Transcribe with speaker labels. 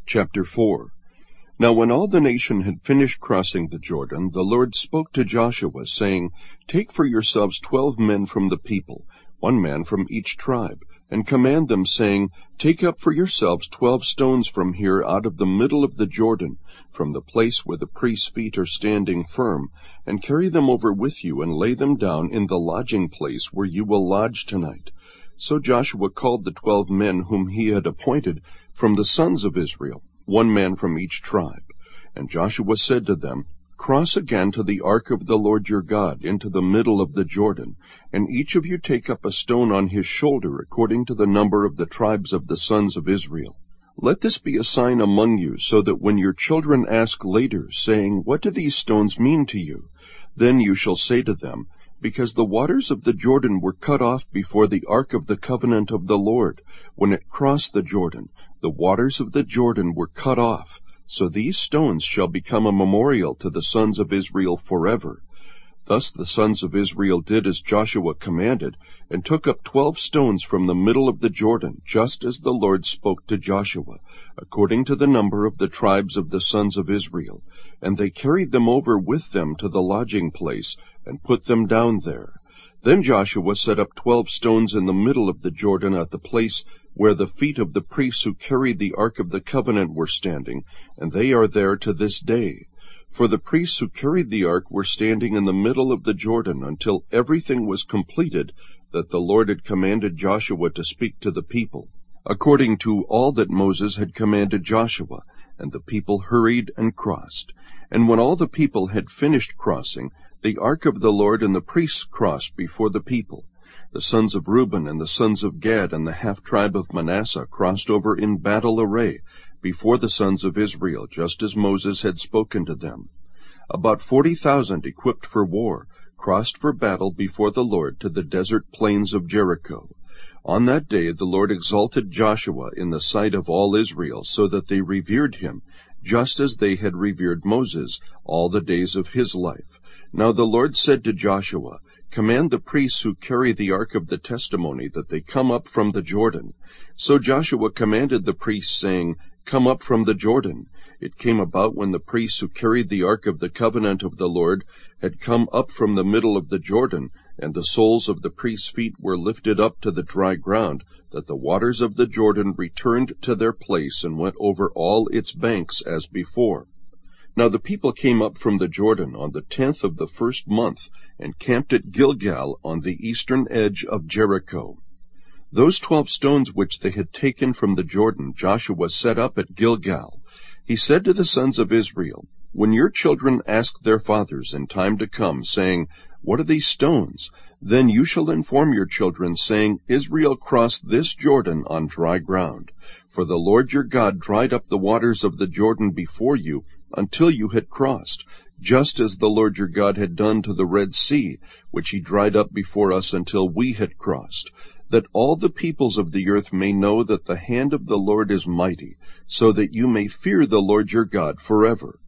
Speaker 1: Chapter 4. Now when all the nation had finished crossing the Jordan, the Lord spoke to Joshua, saying, Take for yourselves 12 men from the people, 1 man from each tribe, and command them, saying, Take up for yourselves 12 stones from here out of the middle of the Jordan, from the place where the priests' feet are standing firm, and carry them over with you, and lay them down in the lodging place where you will lodge tonight. So Joshua called the 12 men whom he had appointed from the sons of Israel, 1 man from each tribe. And Joshua said to them, Cross again to the ark of the Lord your God into the middle of the Jordan, and each of you take up a stone on his shoulder according to the number of the tribes of the sons of Israel. Let this be a sign among you, so that when your children ask later, saying, What do these stones mean to you? Then you shall say to them, Because the waters of the Jordan were cut off before the ark of the covenant of the Lord. When it crossed the Jordan, the waters of the Jordan were cut off. So these stones shall become a memorial to the sons of Israel forever. Thus the sons of Israel did as Joshua commanded, and took up 12 stones from the middle of the Jordan, just as the Lord spoke to Joshua, according to the number of the tribes of the sons of Israel. And they carried them over with them to the lodging place, and put them down there. Then Joshua set up 12 stones in the middle of the Jordan at the place where the feet of the priests who carried the ark of the covenant were standing, and they are there to this day. For the priests who carried the ark were standing in the middle of the Jordan until everything was completed that the Lord had commanded Joshua to speak to the people, according to all that Moses had commanded Joshua. And the people hurried and crossed. And when all the people had finished crossing, the ark of the Lord and the priests crossed before the people. The sons of Reuben and the sons of Gad and the half-tribe of Manasseh crossed over in battle array before the sons of Israel, just as Moses had spoken to them. About 40,000 equipped for war crossed for battle before the Lord to the desert plains of Jericho. On that day the Lord exalted Joshua in the sight of all Israel, so that they revered him, just as they had revered Moses all the days of his life. Now the Lord said to Joshua, Command the priests who carry the ark of the testimony that they come up from the Jordan. So Joshua commanded the priests, saying, Come up from the Jordan. It came about when the priests who carried the ark of the covenant of the Lord had come up from the middle of the Jordan, and the soles of the priests' feet were lifted up to the dry ground, that the waters of the Jordan returned to their place and went over all its banks as before. Now the people came up from the Jordan on the 10th of the first month, and camped at Gilgal on the eastern edge of Jericho. Those 12 stones which they had taken from the Jordan Joshua set up at Gilgal. He said to the sons of Israel, When your children ask their fathers in time to come, saying, What are these stones? Then you shall inform your children, saying, Israel crossed this Jordan on dry ground. For the Lord your God dried up the waters of the Jordan before you, until you had crossed, just as the Lord your God had done to the Red Sea, which he dried up before us until we had crossed, that all the peoples of the earth may know that the hand of the Lord is mighty, so that you may fear the Lord your God forever.